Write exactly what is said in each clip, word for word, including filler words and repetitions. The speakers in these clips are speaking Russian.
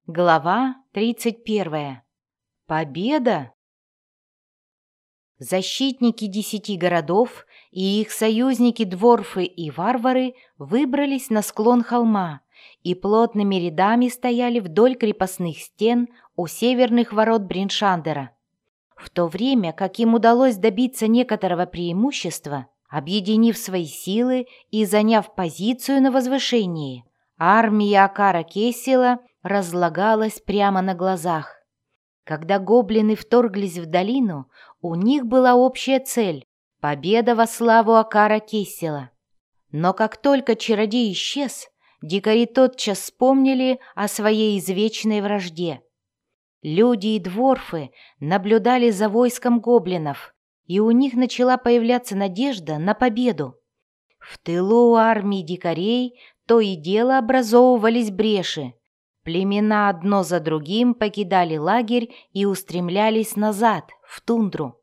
Глава тридцать первая. Победа! Защитники десяти городов и их союзники-дворфы и варвары выбрались на склон холма и плотными рядами стояли вдоль крепостных стен у северных ворот Бриншандера. В то время как им удалось добиться некоторого преимущества, объединив свои силы и заняв позицию на возвышении, армия Акара Кессела разлагалась прямо на глазах. Когда гоблины вторглись в долину, у них была общая цель – победа во славу Акара Кессела. Но как только чародей исчез, дикари тотчас вспомнили о своей извечной вражде. Люди и дворфы наблюдали за войском гоблинов, и у них начала появляться надежда на победу. В тылу армии дикарей то и дело образовывались бреши. Племена одно за другим покидали лагерь и устремлялись назад, в тундру.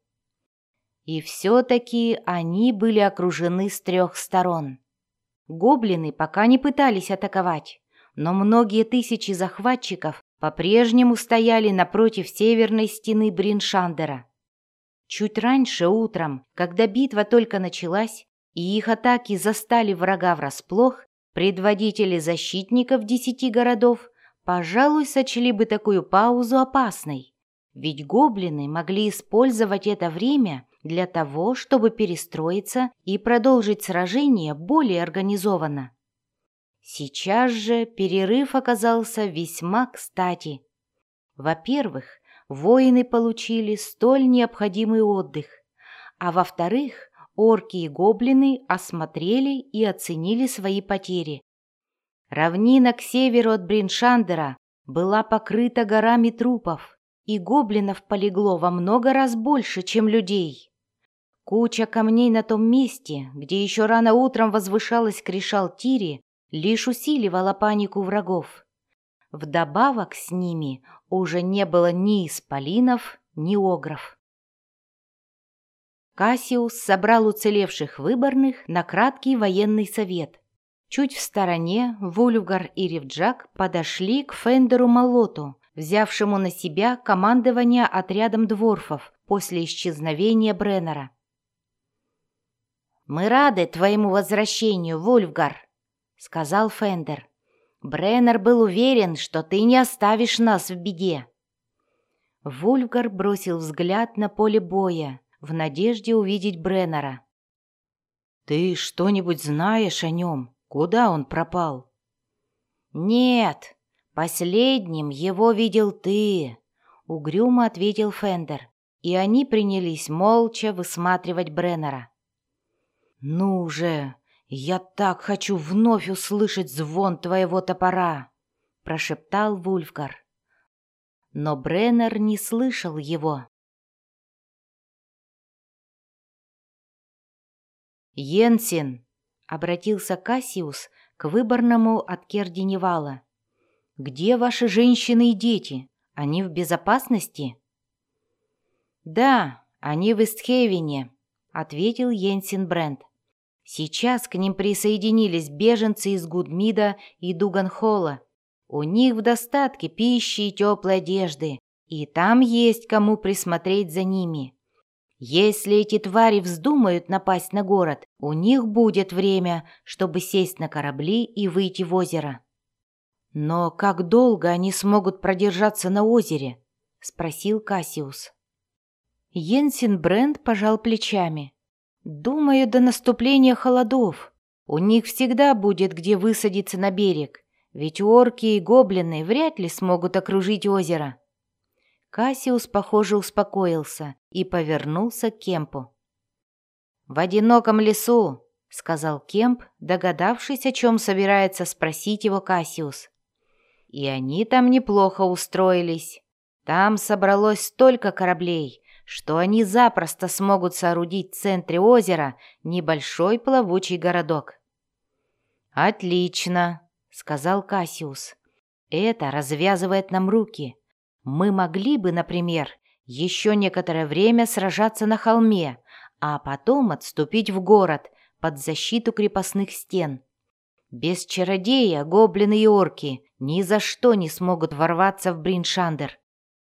И все-таки они были окружены с трех сторон. Гоблины пока не пытались атаковать, но многие тысячи захватчиков по-прежнему стояли напротив северной стены Бриншандера. Чуть раньше утром, когда битва только началась, и их атаки застали врага врасплох, предводители защитников десяти городов пожалуй, сочли бы такую паузу опасной, ведь гоблины могли использовать это время для того, чтобы перестроиться и продолжить сражение более организованно. Сейчас же перерыв оказался весьма кстати. Во-первых, воины получили столь необходимый отдых, а во-вторых, орки и гоблины осмотрели и оценили свои потери. Равнина к северу от Бриншандера была покрыта горами трупов, и гоблинов полегло во много раз больше, чем людей. Куча камней на том месте, где еще рано утром возвышалась Кришал-Тири, лишь усиливала панику врагов. Вдобавок с ними уже не было ни исполинов, ни огров. Кассиус собрал уцелевших выборных на краткий военный совет. Чуть в стороне Вульфгар и Ревджак подошли к Фендеру Молоту, взявшему на себя командование отрядом дворфов после исчезновения Бреннера. «Мы рады твоему возвращению, Вульфгар», — сказал Фендер. «Бреннер был уверен, что ты не оставишь нас в беде». Вульфгар бросил взгляд на поле боя в надежде увидеть Бреннера. «Ты что-нибудь знаешь о нем? Куда он пропал?» «Нет, последним его видел ты», — угрюмо ответил Фендер, и они принялись молча высматривать Бреннера. «Ну же, я так хочу вновь услышать звон твоего топора», — прошептал Вульфгар. Но Бреннер не слышал его. «Йенсен», — обратился Кассиус к выборному от Кердиневала. «Где ваши женщины и дети? Они в безопасности?» «Да, они в Истхевене», — ответил Йенсен Брент. «Сейчас к ним присоединились беженцы из Гудмида и Дуганхола. У них в достатке пищи и теплой одежды, и там есть кому присмотреть за ними. Если эти твари вздумают напасть на город, у них будет время, чтобы сесть на корабли и выйти в озеро». «Но как долго они смогут продержаться на озере?» — спросил Кассиус. Йенсен Брент пожал плечами. «Думаю, до наступления холодов. У них всегда будет где высадиться на берег, ведь орки и гоблины вряд ли смогут окружить озеро». Кассиус, похоже, успокоился и повернулся к Кемпу. «В одиноком лесу», — сказал Кемп, догадавшись, о чем собирается спросить его Кассиус. «И они там неплохо устроились. Там собралось столько кораблей, что они запросто смогут соорудить в центре озера небольшой плавучий городок». «Отлично», — сказал Кассиус. «Это развязывает нам руки. Мы могли бы, например, еще некоторое время сражаться на холме, а потом отступить в город под защиту крепостных стен. Без чародея гоблины и орки ни за что не смогут ворваться в Бриншандер.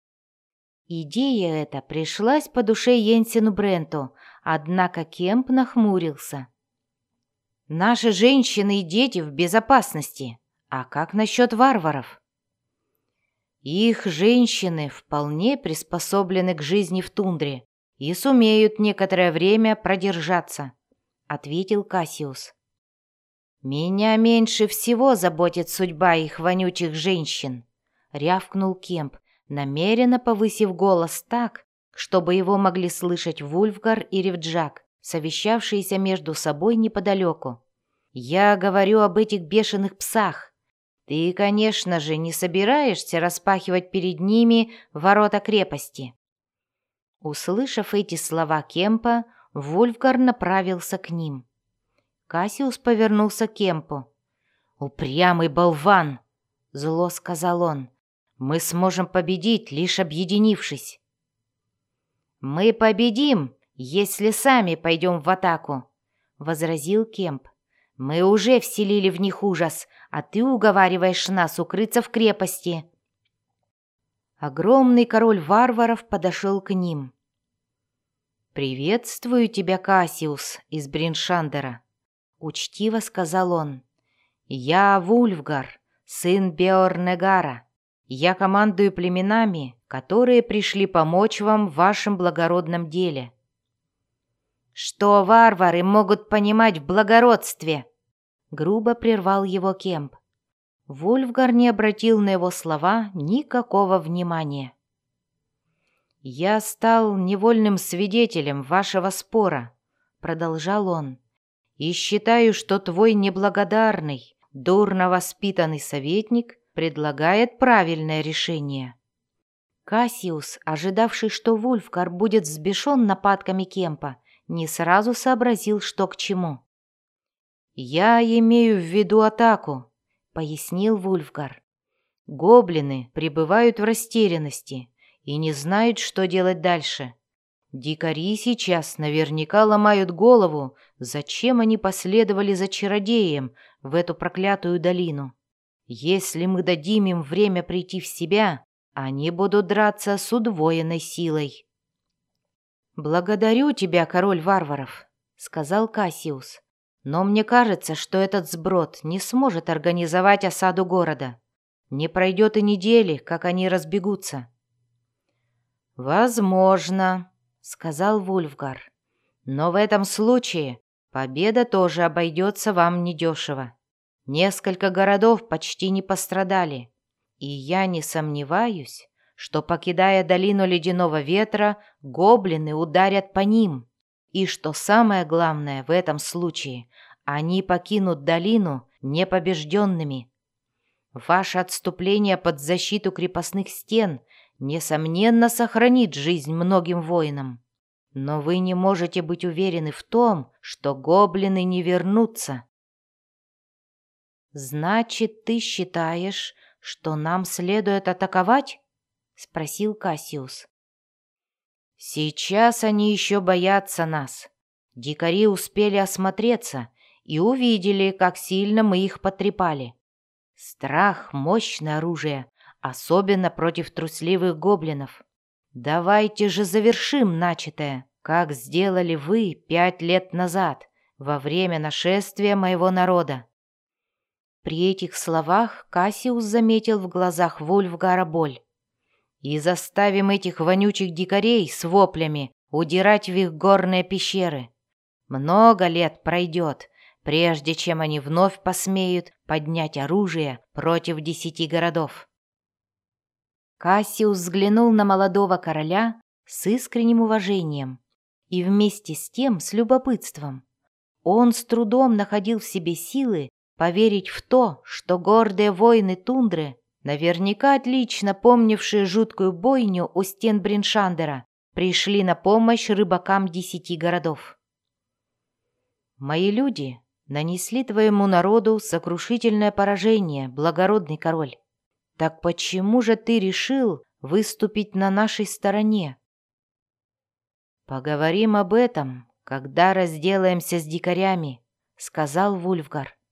Идея эта пришлась по душе Йенсену Бренту, однако Кемп нахмурился. «Наши женщины и дети в безопасности. А как насчет варваров?» «Их женщины вполне приспособлены к жизни в тундре и сумеют некоторое время продержаться», — ответил Кассиус. «Меня меньше всего заботит судьба их вонючих женщин», — рявкнул Кемп, намеренно повысив голос так, чтобы его могли слышать Вульфгар и Ревджак, совещавшиеся между собой неподалеку. «Я говорю об этих бешеных псах. Ты, конечно же, не собираешься распахивать перед ними ворота крепости». Услышав эти слова Кемпа, Вульфгар направился к ним. Кассиус повернулся к Кемпу. «Упрямый болван!» — зло сказал он. «Мы сможем победить, лишь объединившись». «Мы победим, если сами пойдем в атаку», — возразил Кемп. «Мы уже вселили в них ужас, а ты уговариваешь нас укрыться в крепости». Огромный король варваров подошел к ним. «Приветствую тебя, Кассиус, из Бриншандера», — учтиво сказал он. «Я Вульфгар, сын Беорнегара. Я командую племенами, которые пришли помочь вам в вашем благородном деле». «Что варвары могут понимать в благородстве?» — грубо прервал его Кемп. Вульфгар не обратил на его слова никакого внимания. «Я стал невольным свидетелем вашего спора», — продолжал он, «и считаю, что твой неблагодарный, дурно воспитанный советник предлагает правильное решение». Кассиус, ожидавший, что Вульфгар будет взбешен нападками Кемпа, не сразу сообразил, что к чему. «Я имею в виду атаку», — пояснил Вульфгар. «Гоблины пребывают в растерянности и не знают, что делать дальше. Дикари сейчас наверняка ломают голову, зачем они последовали за чародеем в эту проклятую долину. Если мы дадим им время прийти в себя, они будут драться с удвоенной силой». «Благодарю тебя, король варваров», — сказал Кассиус. «Но мне кажется, что этот сброд не сможет организовать осаду города. Не пройдет и недели, как они разбегутся». «Возможно», — сказал Вульфгар. «Но в этом случае победа тоже обойдется вам недешево. Несколько городов почти не пострадали, и я не сомневаюсь, что, покидая долину ледяного ветра, гоблины ударят по ним, и, что самое главное в этом случае, они покинут долину непобежденными. Ваше отступление под защиту крепостных стен, несомненно, сохранит жизнь многим воинам, но вы не можете быть уверены в том, что гоблины не вернутся». «Значит, ты считаешь, что нам следует атаковать?» — спросил Кассиус. «Сейчас они еще боятся нас. Дикари успели осмотреться и увидели, как сильно мы их потрепали. Страх — мощное оружие, особенно против трусливых гоблинов. Давайте же завершим начатое, как сделали вы пять лет назад, во время нашествия моего народа». При этих словах Кассиус заметил в глазах Вульфгара боль. «И заставим этих вонючих дикарей с воплями удирать в их горные пещеры. Много лет пройдет, прежде чем они вновь посмеют поднять оружие против десяти городов». Кассиус взглянул на молодого короля с искренним уважением и вместе с тем с любопытством. Он с трудом находил в себе силы поверить в то, что гордые воины тундры, наверняка отлично помнившие жуткую бойню у стен Бриншандера, пришли на помощь рыбакам десяти городов. «Мои люди нанесли твоему народу сокрушительное поражение, благородный король. Так почему же ты решил выступить на нашей стороне?» «Поговорим об этом, когда разделаемся с дикарями», — сказал Вульфгар.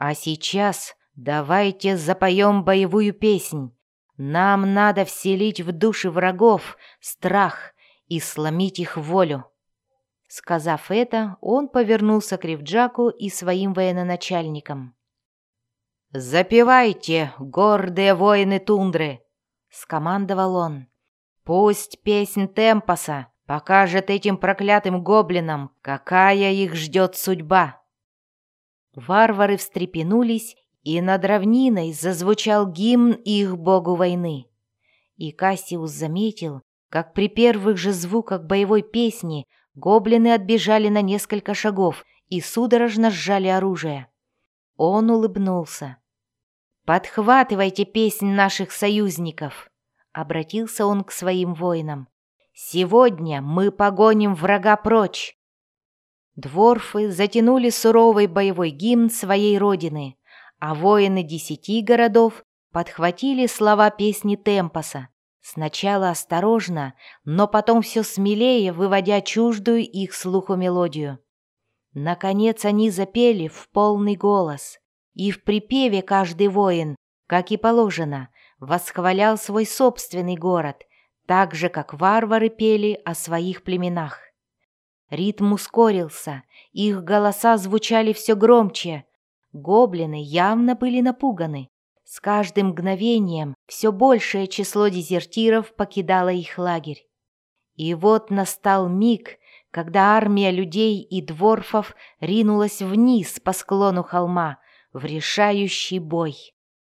А сейчас давайте запоем боевую песнь. Нам надо вселить в души врагов страх и сломить их волю». Сказав это, он повернулся к Ревджаку и своим военачальникам. «Запевайте, гордые воины тундры!» — скомандовал он. «Пусть песнь Темпоса покажет этим проклятым гоблинам, какая их ждет судьба». Варвары встрепенулись, и над равниной зазвучал гимн их богу войны. И Кассиус заметил, как при первых же звуках боевой песни гоблины отбежали на несколько шагов и судорожно сжали оружие. Он улыбнулся. «Подхватывайте песнь наших союзников», — обратился он к своим воинам. «Сегодня мы погоним врага прочь». Дворфы затянули суровый боевой гимн своей родины, а воины десяти городов подхватили слова песни Темпоса, сначала осторожно, но потом все смелее, выводя чуждую их слуху мелодию. Наконец они запели в полный голос, и в припеве каждый воин, как и положено, восхвалял свой собственный город, так же, как варвары пели о своих племенах. Ритм ускорился, их голоса звучали все громче. Гоблины явно были напуганы. С каждым мгновением все большее число дезертиров покидало их лагерь. И вот настал миг, когда армия людей и дворфов ринулась вниз по склону холма в решающий бой.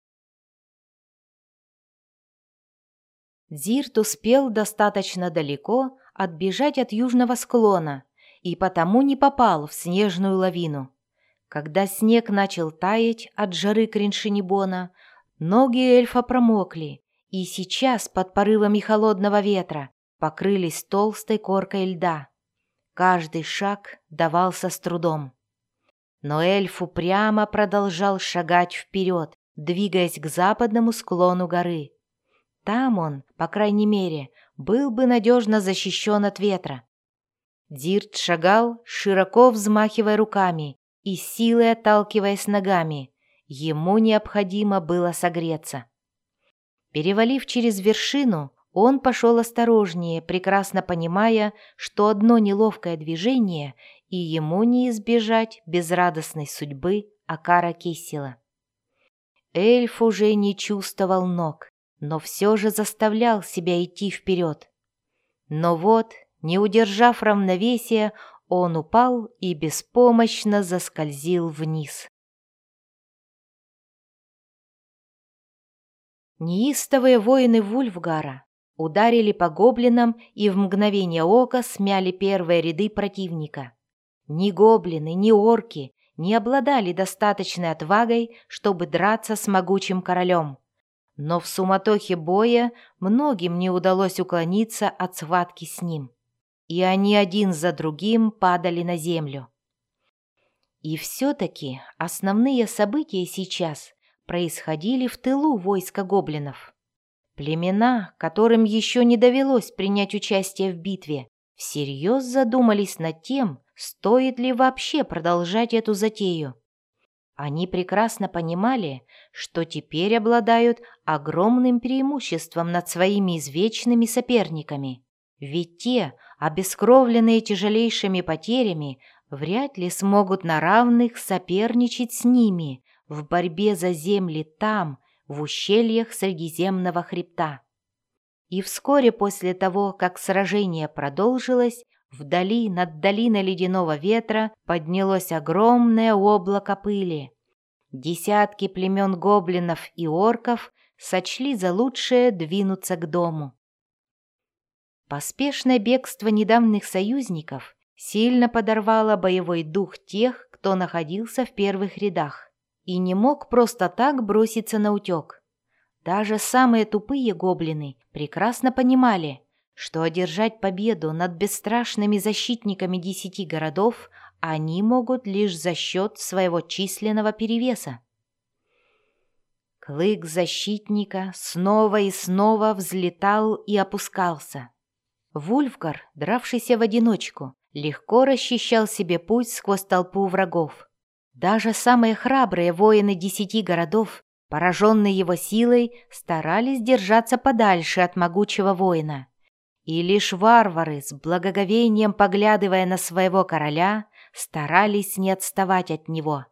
Дзирт успел достаточно далеко отбежать от южного склона и потому не попал в снежную лавину. Когда снег начал таять от жары Криншинибона, ноги эльфа промокли, и сейчас под порывами холодного ветра покрылись толстой коркой льда. Каждый шаг давался с трудом. Но эльф упрямо продолжал шагать вперед, двигаясь к западному склону горы. Там он, по крайней мере, был бы надежно защищен от ветра. Дзирт шагал, широко взмахивая руками и силой отталкиваясь ногами. Ему необходимо было согреться. Перевалив через вершину, он пошел осторожнее, прекрасно понимая, что одно неловкое движение, и ему не избежать безрадостной судьбы Акара Кессила. Эльф уже не чувствовал ног, но все же заставлял себя идти вперед. Но вот, не удержав равновесия, он упал и беспомощно заскользил вниз. Неистовые воины Вульфгара ударили по гоблинам и в мгновение ока смяли первые ряды противника. Ни гоблины, ни орки не обладали достаточной отвагой, чтобы драться с могучим королем. Но в суматохе боя многим не удалось уклониться от схватки с ним, и они один за другим падали на землю. И все-таки основные события сейчас происходили в тылу войска гоблинов. Племена, которым еще не довелось принять участие в битве, всерьез задумались над тем, стоит ли вообще продолжать эту затею. Они прекрасно понимали, что теперь обладают огромным преимуществом над своими извечными соперниками, ведь те, обескровленные тяжелейшими потерями, вряд ли смогут на равных соперничать с ними в борьбе за земли там, в ущельях Средиземного хребта. И вскоре после того, как сражение продолжилось, вдали над долиной ледяного ветра поднялось огромное облако пыли. Десятки племен гоблинов и орков сочли за лучшее двинуться к дому. Поспешное бегство недавних союзников сильно подорвало боевой дух тех, кто находился в первых рядах и не мог просто так броситься на утек. Даже самые тупые гоблины прекрасно понимали, что одержать победу над бесстрашными защитниками десяти городов они могут лишь за счет своего численного перевеса. Клык защитника снова и снова взлетал и опускался. Вульфгар, дравшийся в одиночку, легко расчищал себе путь сквозь толпу врагов. Даже самые храбрые воины десяти городов, пораженные его силой, старались держаться подальше от могучего воина. И лишь варвары, с благоговением поглядывая на своего короля, старались не отставать от него.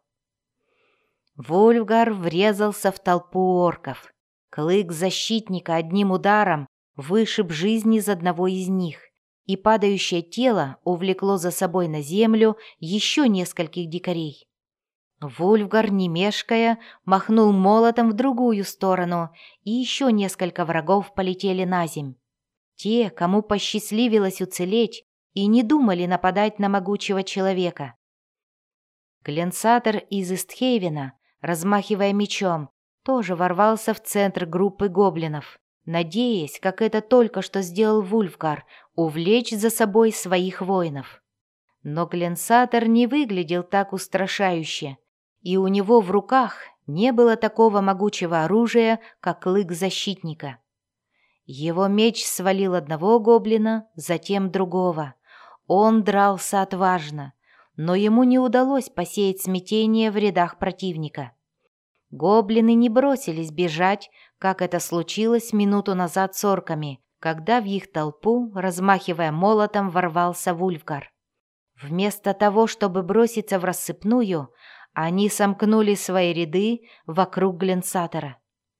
Вульфгар врезался в толпу орков. Клык защитника одним ударом вышиб жизнь из одного из них, и падающее тело увлекло за собой на землю еще нескольких дикарей. Вульфгар, не мешкая, махнул молотом в другую сторону, и еще несколько врагов полетели на земь. Те, кому посчастливилось уцелеть, и не думали нападать на могучего человека. Гленсатер из Истхейвена, размахивая мечом, тоже ворвался в центр группы гоблинов, надеясь, как это только что сделал Вульфгар, увлечь за собой своих воинов. Но Гленсатер не выглядел так устрашающе, и у него в руках не было такого могучего оружия, как клык защитника. Его меч свалил одного гоблина, затем другого. Он дрался отважно, но ему не удалось посеять смятение в рядах противника. Гоблины не бросились бежать, как это случилось минуту назад с орками, когда в их толпу, размахивая молотом, ворвался Вульфгар. Вместо того, чтобы броситься в рассыпную, они сомкнули свои ряды вокруг Гленсатера.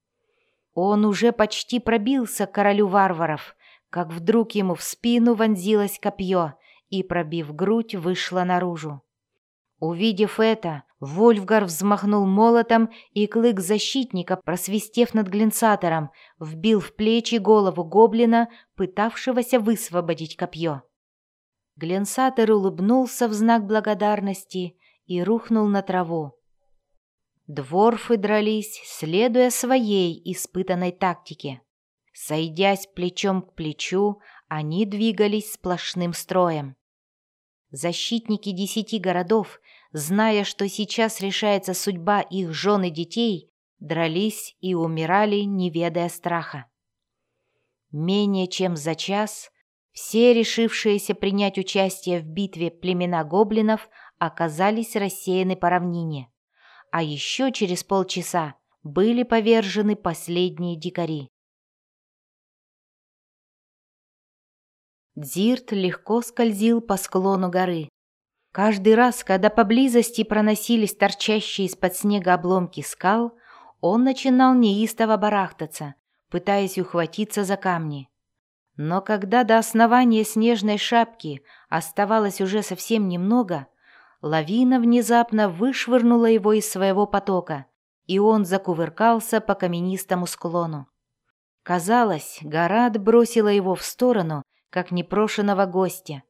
Он уже почти пробился к королю варваров, как вдруг ему в спину вонзилось копье и, пробив грудь, вышло наружу. Увидев это, Вульфгар взмахнул молотом, и клык защитника, просвистев над Гленсатером, вбил в плечи голову гоблина, пытавшегося высвободить копье. Гленсатер улыбнулся в знак благодарности и рухнул на траву. Дворфы дрались, следуя своей испытанной тактике. Сойдясь плечом к плечу, они двигались сплошным строем. Защитники десяти городов, зная, что сейчас решается судьба их жен и детей, дрались и умирали, не ведая страха. Менее чем за час все решившиеся принять участие в битве племена гоблинов оказались рассеяны по равнине, а еще через полчаса были повержены последние дикари. Дзирт легко скользил по склону горы. Каждый раз, когда поблизости проносились торчащие из-под снега обломки скал, он начинал неистово барахтаться, пытаясь ухватиться за камни. Но когда до основания снежной шапки оставалось уже совсем немного, лавина внезапно вышвырнула его из своего потока, и он закувыркался по каменистому склону. Казалось, гора отбросила его в сторону, как непрошеного гостя.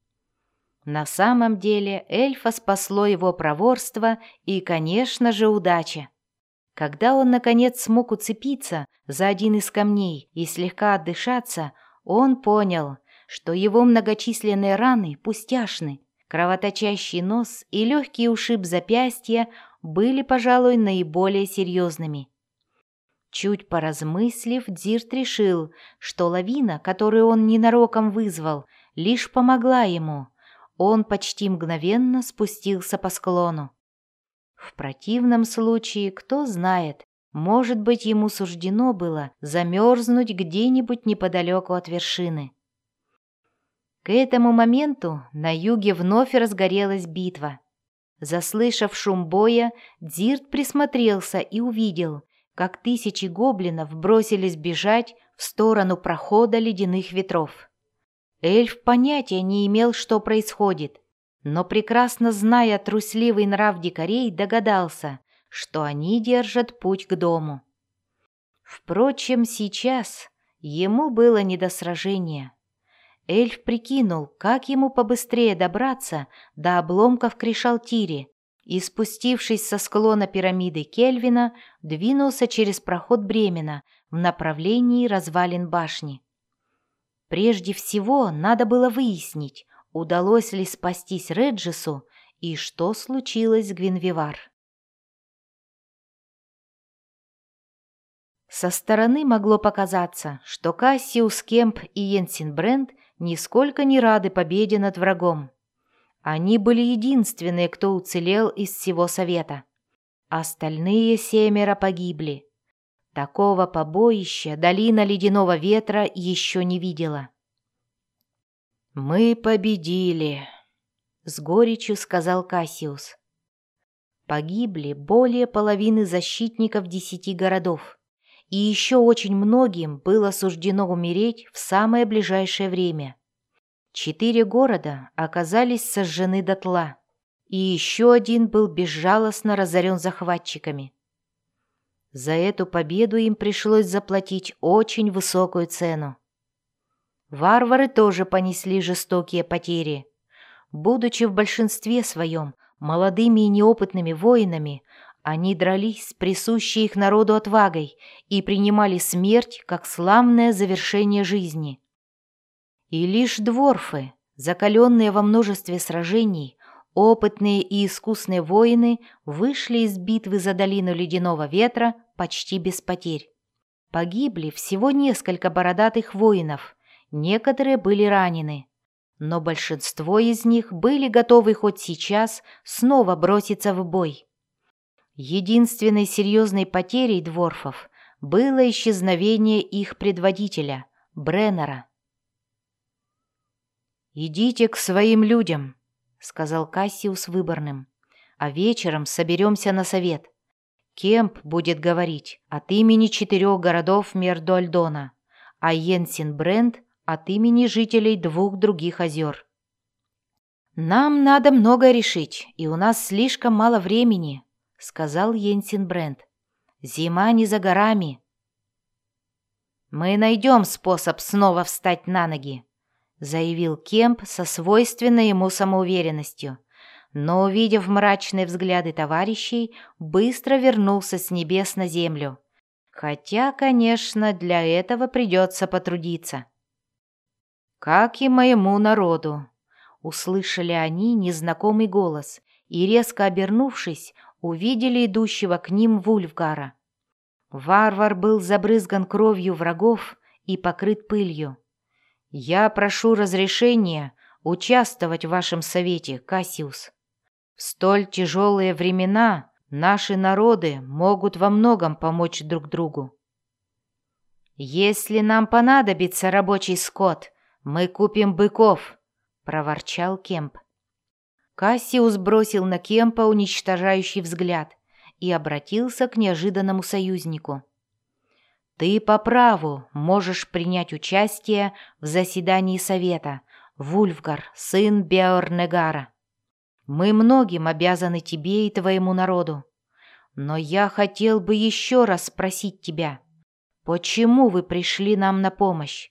На самом деле эльфа спасло его проворство и, конечно же, удача. Когда он, наконец, смог уцепиться за один из камней и слегка отдышаться, он понял, что его многочисленные раны пустяшны. Кровоточащий нос и легкий ушиб запястья были, пожалуй, наиболее серьезными. Чуть поразмыслив, Дзирт решил, что лавина, которую он ненароком вызвал, лишь помогла ему. Он почти мгновенно спустился по склону. В противном случае, кто знает, может быть, ему суждено было замерзнуть где-нибудь неподалеку от вершины. К этому моменту на юге вновь разгорелась битва. Заслышав шум боя, Дзирт присмотрелся и увидел, как тысячи гоблинов бросились бежать в сторону прохода ледяных ветров. Эльф понятия не имел, что происходит, но, прекрасно зная трусливый нрав дикарей, догадался, что они держат путь к дому. Впрочем, сейчас ему было не до сражения. Эльф прикинул, как ему побыстрее добраться до обломков Кришалтири, и, спустившись со склона пирамиды Кельвина, двинулся через проход Бремена в направлении развалин башни. Прежде всего надо было выяснить, удалось ли спастись Реджису и что случилось с Гвинвивар. Со стороны могло показаться, что Кассиус Кемп и Йенсен Брент нисколько не рады победе над врагом. Они были единственные, кто уцелел из всего совета. Остальные семеро погибли. Такого побоища долина Ледяного Ветра еще не видела. «Мы победили», — с горечью сказал Кассиус. Погибли более половины защитников десяти городов, и еще очень многим было суждено умереть в самое ближайшее время. Четыре города оказались сожжены дотла, и еще один был безжалостно разорен захватчиками. За эту победу им пришлось заплатить очень высокую цену. Варвары тоже понесли жестокие потери. Будучи в большинстве своем молодыми и неопытными воинами, они дрались с присущей их народу отвагой и принимали смерть как славное завершение жизни. И лишь дворфы, закаленные во множестве сражений, опытные и искусные воины, вышли из битвы за долину Ледяного Ветра почти без потерь. Погибли всего несколько бородатых воинов, некоторые были ранены, но большинство из них были готовы хоть сейчас снова броситься в бой. Единственной серьезной потерей дворфов было исчезновение их предводителя, Бреннера. «Идите к своим людям», — сказал Кассиус выборным, «а вечером соберемся на совет. Кемп будет говорить от имени четырех городов Мердуальдона, а Йенсен Брент от имени жителей двух других озер. «Нам надо многое решить, и у нас слишком мало времени», — сказал Йенсен Брент. «Зима не за горами». «Мы найдем способ снова встать на ноги», — заявил Кемп со свойственной ему самоуверенностью, но, увидев мрачные взгляды товарищей, быстро вернулся с небес на землю. Хотя, конечно, для этого придется потрудиться. «Как и моему народу», — услышали они незнакомый голос и, резко обернувшись, увидели идущего к ним Вульфгара. Варвар был забрызган кровью врагов и покрыт пылью. «Я прошу разрешения участвовать в вашем совете, Кассиус. В столь тяжелые времена наши народы могут во многом помочь друг другу». «Если нам понадобится рабочий скот, мы купим быков», — проворчал Кемп. Кассиус бросил на Кемпа уничтожающий взгляд и обратился к неожиданному союзнику. «Ты по праву можешь принять участие в заседании совета, Вульфгар, сын Беорнегара. Мы многим обязаны тебе и твоему народу. Но я хотел бы еще раз спросить тебя, почему вы пришли нам на помощь?»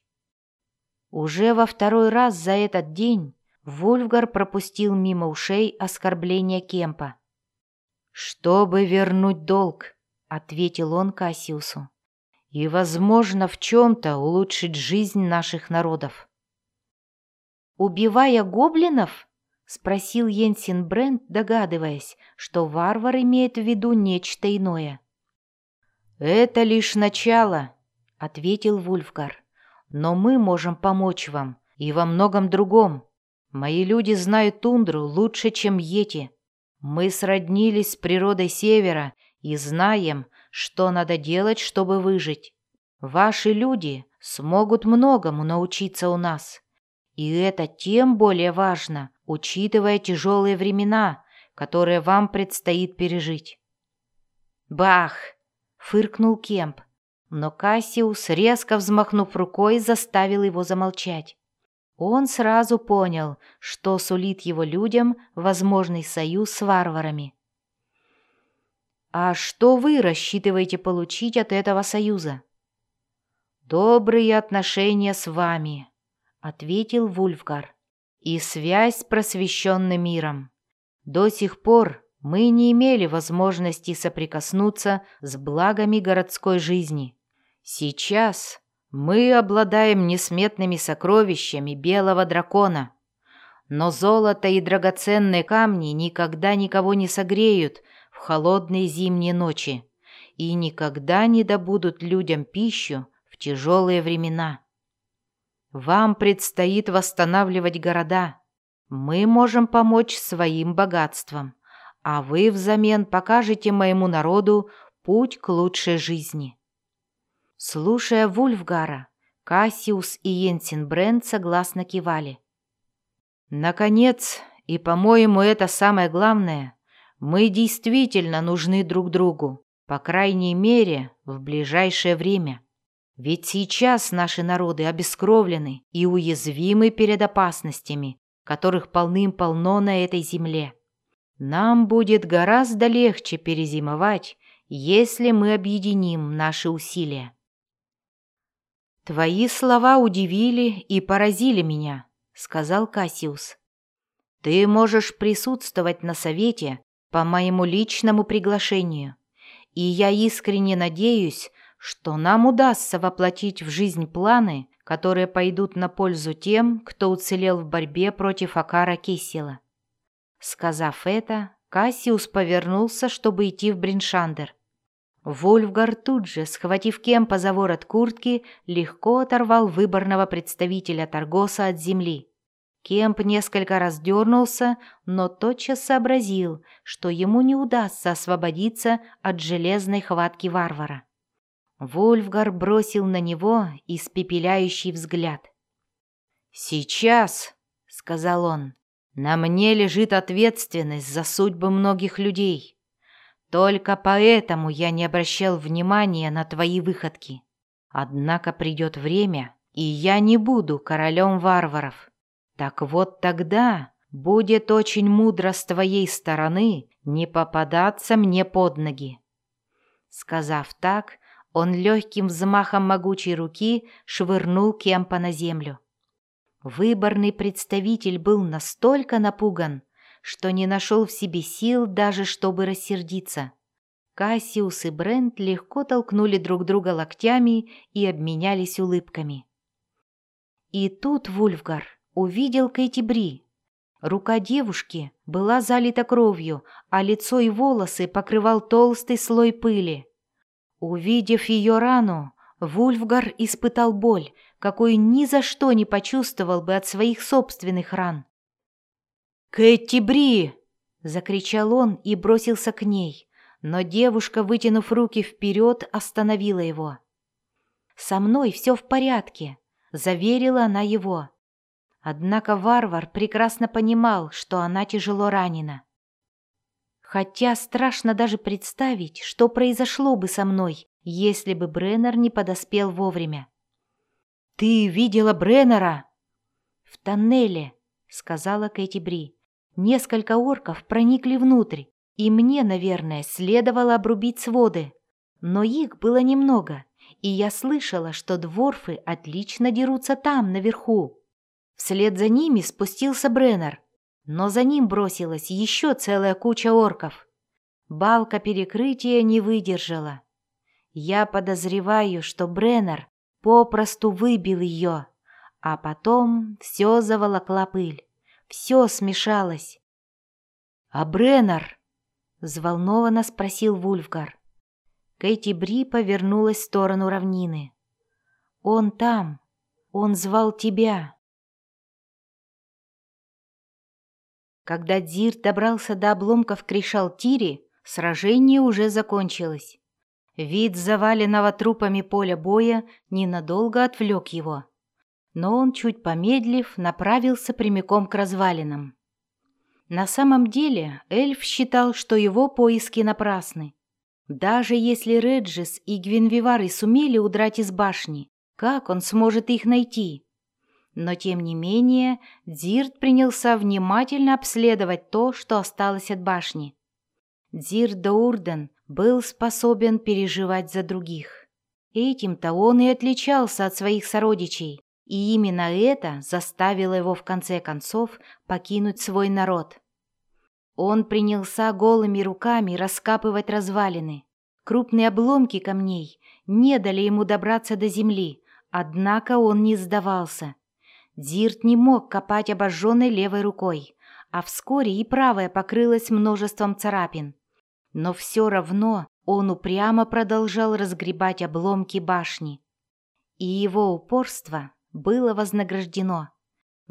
Уже во второй раз за этот день Вульфгар пропустил мимо ушей оскорбления Кемпа. «Чтобы вернуть долг», — ответил он Кассиусу, «и, возможно, в чем-то улучшить жизнь наших народов». «Убивая гоблинов?» — спросил Йенсен Брент, догадываясь, что варвар имеет в виду нечто иное. «Это лишь начало», — ответил Вульфгар. «Но мы можем помочь вам и во многом другом. Мои люди знают тундру лучше, чем йети. Мы сроднились с природой Севера и знаем, что надо делать, чтобы выжить. Ваши люди смогут многому научиться у нас. И это тем более важно, учитывая тяжелые времена, которые вам предстоит пережить». «Бах!» — фыркнул Кемп, но Кассиус, резко взмахнув рукой, заставил его замолчать. Он сразу понял, что сулит его людям возможный союз с варварами. «А что вы рассчитываете получить от этого союза?» «Добрые отношения с вами», — ответил Вульфгар, «и связь с просвещенным миром. До сих пор мы не имели возможности соприкоснуться с благами городской жизни. Сейчас мы обладаем несметными сокровищами белого дракона, но золото и драгоценные камни никогда никого не согреют в холодные зимние ночи и никогда не добудут людям пищу в тяжелые времена. Вам предстоит восстанавливать города, Мы можем помочь своим богатством, а вы взамен покажете моему народу путь к лучшей жизни». Слушая Вульфгара, Кассиус и Йенсен Брент согласно кивали. «Наконец, и, по-моему, это самое главное, мы действительно нужны друг другу, по крайней мере, в ближайшее время. Ведь сейчас наши народы обескровлены и уязвимы перед опасностями, которых полным-полно на этой земле. Нам будет гораздо легче перезимовать, если мы объединим наши усилия». «Твои слова удивили и поразили меня», — сказал Кассиус. «Ты можешь присутствовать на совете по моему личному приглашению, и я искренне надеюсь, что нам удастся воплотить в жизнь планы, которые пойдут на пользу тем, кто уцелел в борьбе против Акара Кессела». Сказав это, Кассиус повернулся, чтобы идти в Бриншандер. Вульфгар тут же, схватив Кемпа за ворот куртки, легко оторвал выборного представителя Таргоса от земли. Кемп несколько раз дернулся, но тотчас сообразил, что ему не удастся освободиться от железной хватки варвара. Вульфгар бросил на него испепеляющий взгляд. «Сейчас, — сказал он, — на мне лежит ответственность за судьбы многих людей. Только поэтому я не обращал внимания на твои выходки. Однако придет время, и я не буду королем варваров. Так вот тогда будет очень мудро с твоей стороны не попадаться мне под ноги». Сказав так, он легким взмахом могучей руки швырнул Кемпа на землю. Выборный представитель был настолько напуган, что не нашел в себе сил даже, чтобы рассердиться. Кассиус и Брент легко толкнули друг друга локтями и обменялись улыбками. И тут Вульфгар увидел Кэти Бри. Рука девушки была залита кровью, а лицо и волосы покрывал толстый слой пыли. Увидев ее рану, Вульфгар испытал боль, какой ни за что не почувствовал бы от своих собственных ран. «Кэти Бри!» — закричал он и бросился к ней, но девушка, вытянув руки вперед, остановила его. «Со мной все в порядке», — заверила она его. Однако варвар прекрасно понимал, что она тяжело ранена. Хотя страшно даже представить, что произошло бы со мной, если бы Бреннер не подоспел вовремя. «Ты видела Бреннера?» «В тоннеле», — сказала Кэти Бри. «Несколько орков проникли внутрь, и мне, наверное, следовало обрубить своды. Но их было немного, и я слышала, что дворфы отлично дерутся там, наверху. Вслед за ними спустился Бреннер, но за ним бросилась еще целая куча орков. Балка перекрытия не выдержала. Я подозреваю, что Бреннер попросту выбил ее, а потом все заволокла пыль, все смешалось». «А Бреннер?» — взволнованно спросил Вульфгар. Кэти Бри повернулась в сторону равнины. «Он там, он звал тебя». Когда Дзир добрался до обломков Кришал-Тири, сражение уже закончилось. Вид заваленного трупами поля боя ненадолго отвлек его, но он, чуть помедлив, направился прямиком к развалинам. На самом деле эльф считал, что его поиски напрасны. Даже если Реджис и Гвинвивар и сумели удрать из башни, как он сможет их найти? Но тем не менее Дзирт принялся внимательно обследовать то, что осталось от башни. Дзирт Доурден был способен переживать за других. Этим-то он и отличался от своих сородичей, и именно это заставило его в конце концов покинуть свой народ. Он принялся голыми руками раскапывать развалины. Крупные обломки камней не дали ему добраться до земли, однако он не сдавался. Дзирт не мог копать обожженной левой рукой, а вскоре и правая покрылась множеством царапин. Но все равно он упрямо продолжал разгребать обломки башни. И его упорство было вознаграждено.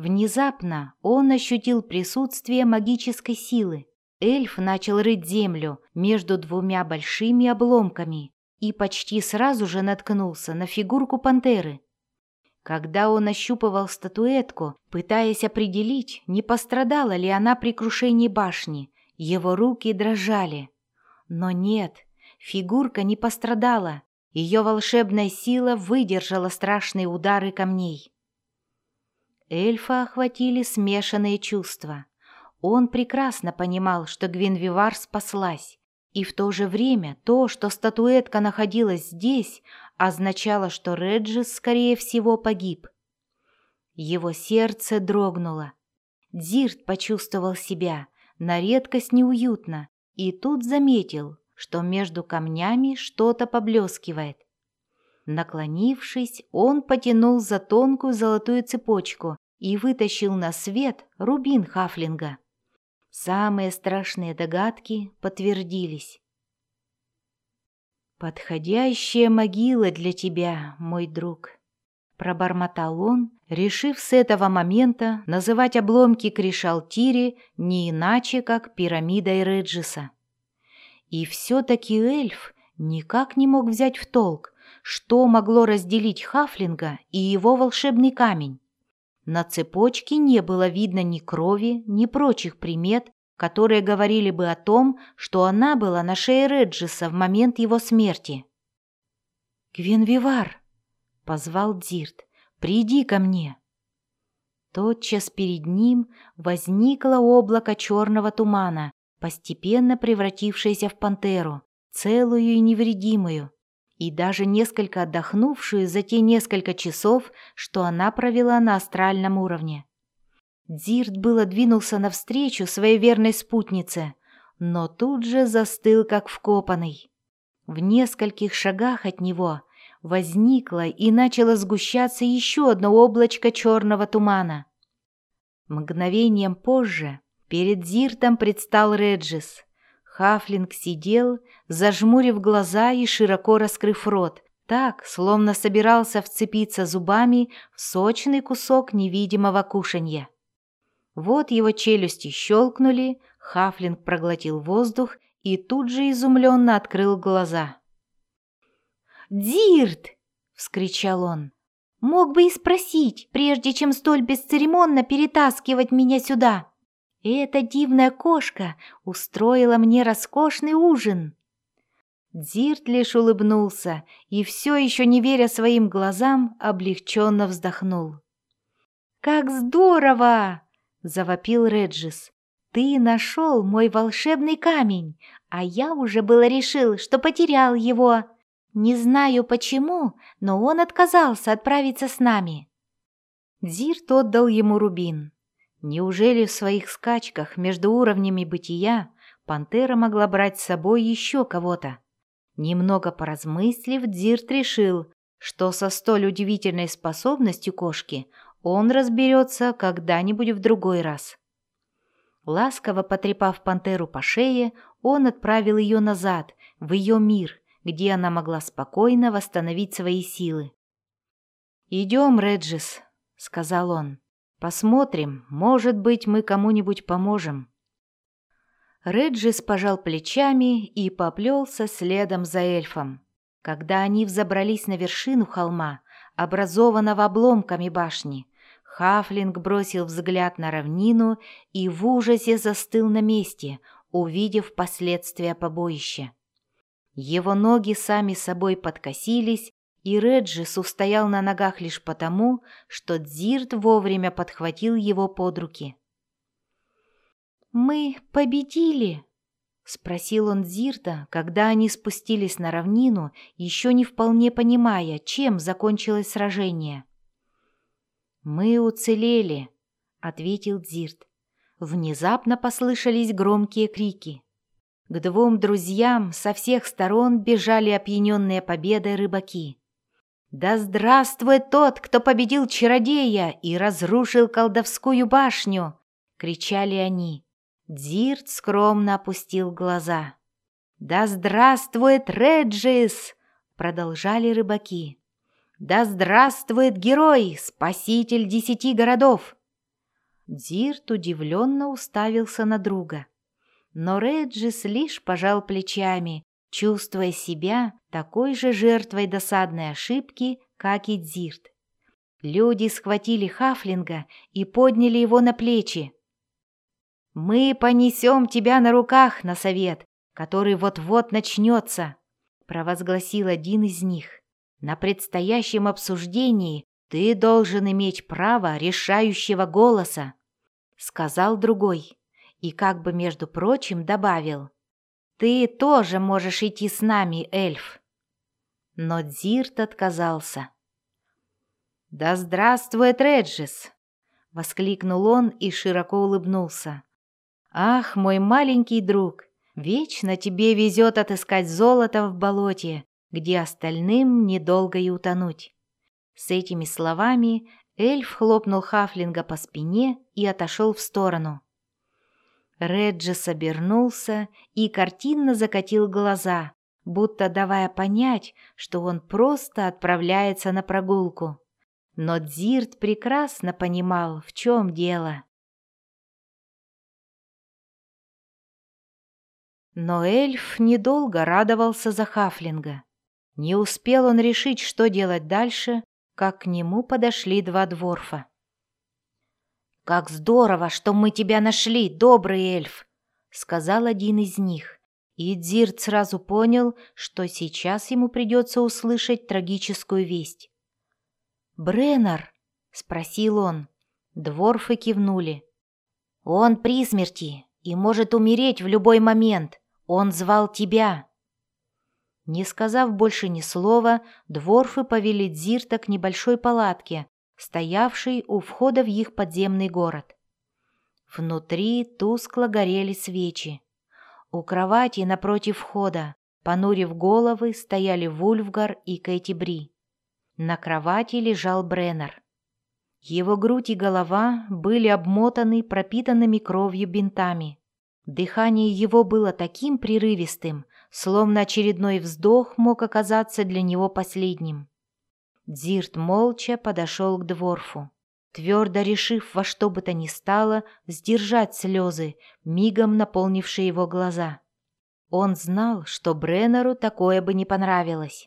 Внезапно он ощутил присутствие магической силы. Эльф начал рыть землю между двумя большими обломками и почти сразу же наткнулся на фигурку пантеры. Когда он ощупывал статуэтку, пытаясь определить, не пострадала ли она при крушении башни, его руки дрожали. Но нет, фигурка не пострадала, ее волшебная сила выдержала страшные удары камней. Эльфа охватили смешанные чувства. Он прекрасно понимал, что Гвиневар спаслась, и в то же время то, что статуэтка находилась здесь, означало, что Реджис, скорее всего, погиб. Его сердце дрогнуло. Дзирт почувствовал себя на редкость неуютно и тут заметил, что между камнями что-то поблескивает. Наклонившись, он потянул за тонкую золотую цепочку и вытащил на свет рубин хафлинга. Самые страшные догадки подтвердились. «Подходящая могила для тебя, мой друг», — пробормотал он, решив с этого момента называть обломки Кришалтири не иначе, как пирамидой Реджиса. И все-таки эльф никак не мог взять в толк, что могло разделить хафлинга и его волшебный камень. На цепочке не было видно ни крови, ни прочих примет, которые говорили бы о том, что она была на шее Реджиса в момент его смерти. «Гвиневар!» — позвал Дзирт. «Приди ко мне!» Тотчас перед ним возникло облако черного тумана, постепенно превратившееся в пантеру, целую и невредимую, и даже несколько отдохнувшую за те несколько часов, что она провела на астральном уровне. Дзирт было двинулся навстречу своей верной спутнице, но тут же застыл, как вкопанный. В нескольких шагах от него возникло и начало сгущаться еще одно облачко черного тумана. Мгновением позже перед Дзиртом предстал Реджис. Хафлинг сидел, зажмурив глаза и широко раскрыв рот, так, словно собирался вцепиться зубами в сочный кусок невидимого кушанья. Вот его челюсти щелкнули, Хафлинг проглотил воздух и тут же изумленно открыл глаза. «Дзирт!» — вскричал он. «Мог бы и спросить, прежде чем столь бесцеремонно перетаскивать меня сюда. Эта дивная кошка устроила мне роскошный ужин». Дзирт лишь улыбнулся и, все еще не веря своим глазам, облегченно вздохнул. «Как здорово!» — завопил Реджис. «Ты нашел мой волшебный камень, а я уже было решил, что потерял его. Не знаю почему, но он отказался отправиться с нами». Дзирт отдал ему рубин. Неужели в своих скачках между уровнями бытия пантера могла брать с собой еще кого-то? Немного поразмыслив, Дзирт решил, что со столь удивительной способностью кошки он разберется когда-нибудь в другой раз. Ласково потрепав пантеру по шее, он отправил ее назад, в ее мир, где она могла спокойно восстановить свои силы. «Идем, Реджис», — сказал он. «Посмотрим, может быть, мы кому-нибудь поможем». Реджис пожал плечами и поплелся следом за эльфом. Когда они взобрались на вершину холма, образованного обломками башни, Хафлинг бросил взгляд на равнину и в ужасе застыл на месте, увидев последствия побоища. Его ноги сами собой подкосились, и Реджис устоял на ногах лишь потому, что Дзирт вовремя подхватил его под руки. «Мы победили?» — спросил он Дзирта, когда они спустились на равнину, еще не вполне понимая, чем закончилось сражение. «Мы уцелели», — ответил Дзирт. Внезапно послышались громкие крики. К двум друзьям со всех сторон бежали опьяненные победой рыбаки. «Да здравствует тот, кто победил чародея и разрушил колдовскую башню!» — кричали они. Дзирт скромно опустил глаза. «Да здравствует Реджис!» — продолжали рыбаки. «Да здравствует герой, спаситель десяти городов!» Дзирт удивленно уставился на друга. Но Реджис лишь пожал плечами, чувствуя себя такой же жертвой досадной ошибки, как и Дзирт. Люди схватили Хафлинга и подняли его на плечи. «Мы понесем тебя на руках на совет, который вот-вот начнется», — провозгласил один из них. «На предстоящем обсуждении ты должен иметь право решающего голоса», — сказал другой, и как бы между прочим добавил: «Ты тоже можешь идти с нами, эльф». Но Дзирт отказался. «Да здравствует Реджис!» — воскликнул он и широко улыбнулся. «Ах, мой маленький друг, вечно тебе везет отыскать золото в болоте, где остальным недолго и утонуть». С этими словами эльф хлопнул Хафлинга по спине и отошел в сторону. Реджис обернулся и картинно закатил глаза, будто давая понять, что он просто отправляется на прогулку. Но Дзирт прекрасно понимал, в чем дело. Но эльф недолго радовался за Хафлинга. Не успел он решить, что делать дальше, как к нему подошли два дворфа. «Как здорово, что мы тебя нашли, добрый эльф!» — сказал один из них. И Дзирт сразу понял, что сейчас ему придется услышать трагическую весть. «Бреннер?» — спросил он. Дворфы кивнули. «Он при смерти и может умереть в любой момент. Он звал тебя». Не сказав больше ни слова, дворфы повели Дзирта к небольшой палатке, стоявшей у входа в их подземный город. Внутри тускло горели свечи. У кровати напротив входа, понурив головы, стояли Вульфгар и Кэти-Бри. На кровати лежал Бреннер. Его грудь и голова были обмотаны пропитанными кровью бинтами. Дыхание его было таким прерывистым, словно очередной вздох мог оказаться для него последним. Дзирт молча подошел к дворфу, твердо решив во что бы то ни стало сдержать слезы, мигом наполнившие его глаза. Он знал, что Бреннеру такое бы не понравилось.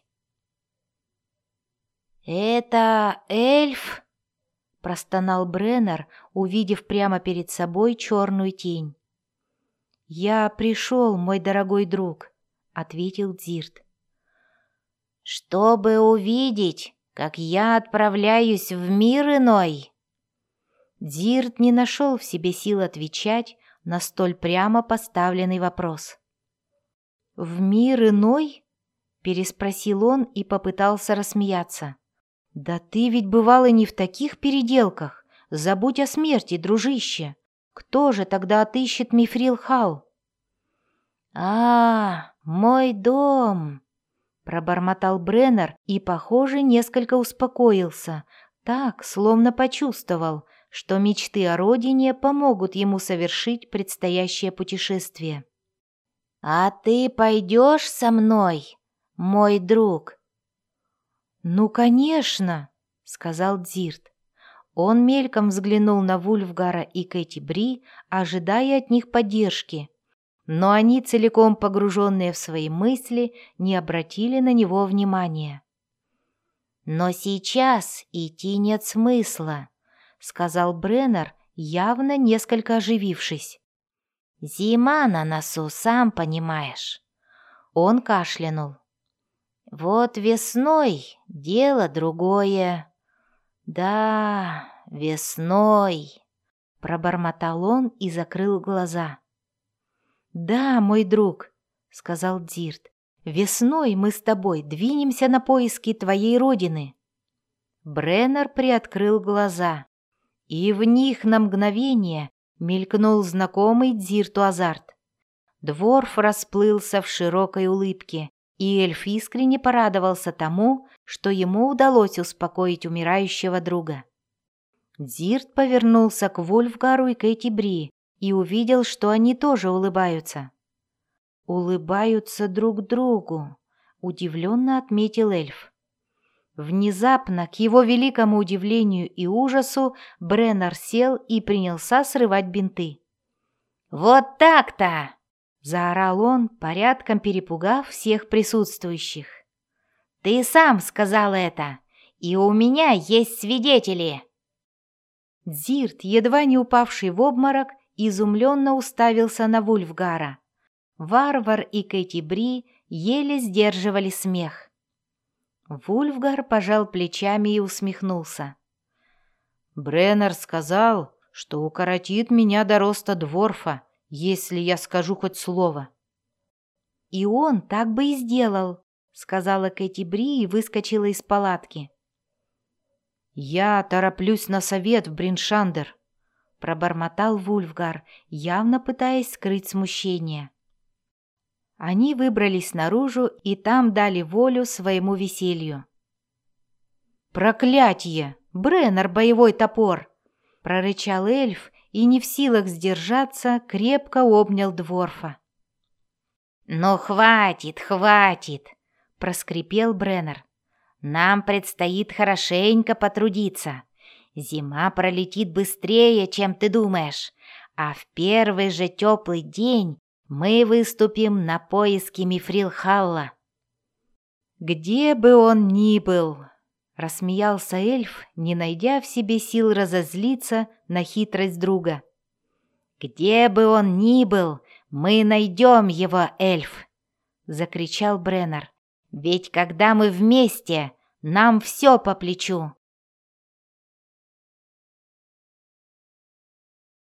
«Это эльф?» — простонал Бреннер, увидев прямо перед собой черную тень. «Я пришел, мой дорогой друг», — ответил Дзирт. «Чтобы увидеть, как я отправляюсь в мир иной?» Дзирт не нашел в себе сил отвечать на столь прямо поставленный вопрос. «В мир иной?» — переспросил он и попытался рассмеяться. «Да ты ведь бывал и не в таких переделках. Забудь о смерти, дружище. Кто же тогда отыщет Мифрил-Хал?» «А, мой дом!» — пробормотал Бреннер и, похоже, несколько успокоился, так, словно почувствовал, что мечты о родине помогут ему совершить предстоящее путешествие. «А ты пойдешь со мной, мой друг?» «Ну, конечно!» — сказал Дзирт. Он мельком взглянул на Вульфгара и Кэти-Бри, ожидая от них поддержки, но они, целиком погруженные в свои мысли, не обратили на него внимания. «Но сейчас идти нет смысла», — сказал Бреннер, явно несколько оживившись. «Зима на носу, сам понимаешь». Он кашлянул. «Вот весной дело другое». «Да, весной», — пробормотал он и закрыл глаза. «Да, мой друг», — сказал Дзирт, — «весной мы с тобой двинемся на поиски твоей родины». Бреннер приоткрыл глаза, и в них на мгновение мелькнул знакомый Дзирту азарт. Дворф расплылся в широкой улыбке, и эльф искренне порадовался тому, что ему удалось успокоить умирающего друга. Дзирт повернулся к Вульфгару и Кэти-Бри и увидел, что они тоже улыбаются. «Улыбаются друг другу», — удивленно отметил эльф. Внезапно, к его великому удивлению и ужасу, Бреннер сел и принялся срывать бинты. «Вот так-то!» — заорал он, порядком перепугав всех присутствующих. «Ты сам сказал это, и у меня есть свидетели!» Дзирт, едва не упавший в обморок, изумленно уставился на Вульфгара. Варвар и Кэти-Бри еле сдерживали смех. Вульфгар пожал плечами и усмехнулся. «Бреннер сказал, что укоротит меня до роста дворфа, если я скажу хоть слово». «И он так бы и сделал», — сказала Кэти-Бри и выскочила из палатки. «Я тороплюсь на совет в Бриншандер», — пробормотал Вульфгар, явно пытаясь скрыть смущение. Они выбрались наружу и там дали волю своему веселью. «Проклятье! Бреннер, боевой топор!» — прорычал эльф и, не в силах сдержаться, крепко обнял дворфа. «Ну, хватит, хватит!» — проскрипел Бреннер. «Нам предстоит хорошенько потрудиться. Зима пролетит быстрее, чем ты думаешь, а в первый же теплый день мы выступим на поиски Мифрилхалла». «Где бы он ни был!» — рассмеялся эльф, не найдя в себе сил разозлиться на хитрость друга. «Где бы он ни был, мы найдем его, эльф!» — закричал Бреннер. «Ведь когда мы вместе, нам все по плечу!»